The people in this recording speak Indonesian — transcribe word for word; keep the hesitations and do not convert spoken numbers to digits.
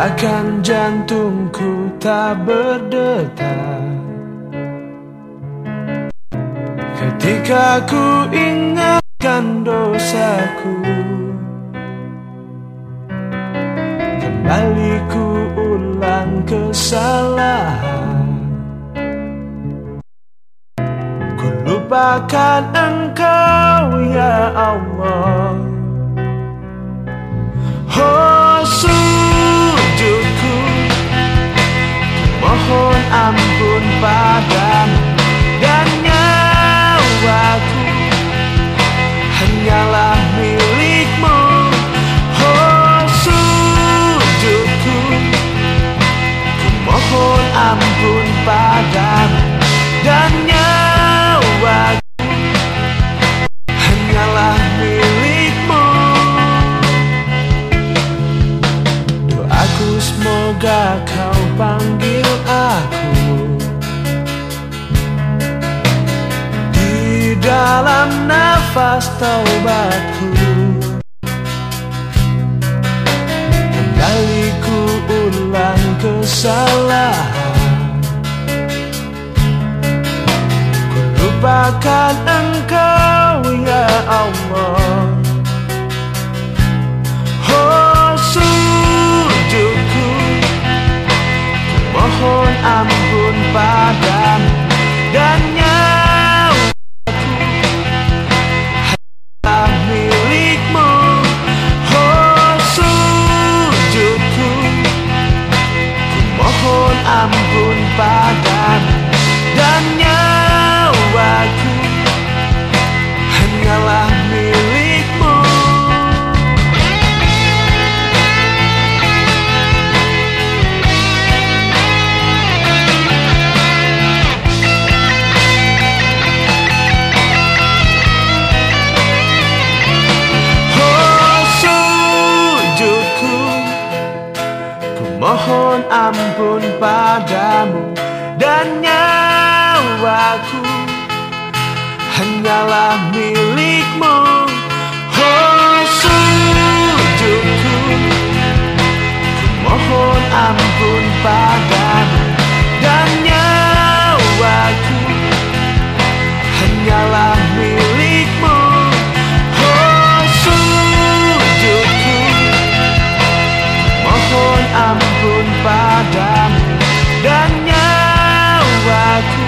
Bahkan jantungku tak berdetak ketika ku ingatkan dosaku. Kembali ku ulang kesalahan, ku lupakan Engkau ya Allah. Oh sujudku, mohon ampun padamu, dan nyawaku hanyalah milikmu. Oh sujudku, ku mohon ampun padamu, dan nyawaku hanyalah milikmu. Doaku semoga kau panggil aku di dalam nafas taubatku. Kembali ku ulang kesalahan, ku lupakan Engkau ya Allah. Oh sujudku, ku mohon ampun padamu, dan nyawaku hanyalah milikmu. Oh sujudku, ku mohon ampun padamu, dan nyawaku hanyalah milikmu. Oh sujudku, ku mohon ampun padamu, dan nyawaku hanyalah milikmu. Oh sujudku, ku mohon ampun padamu, dan nyawaku hanyalah milikmu. Oh sujudku, ku mohon ampun padamu, dan nyawaku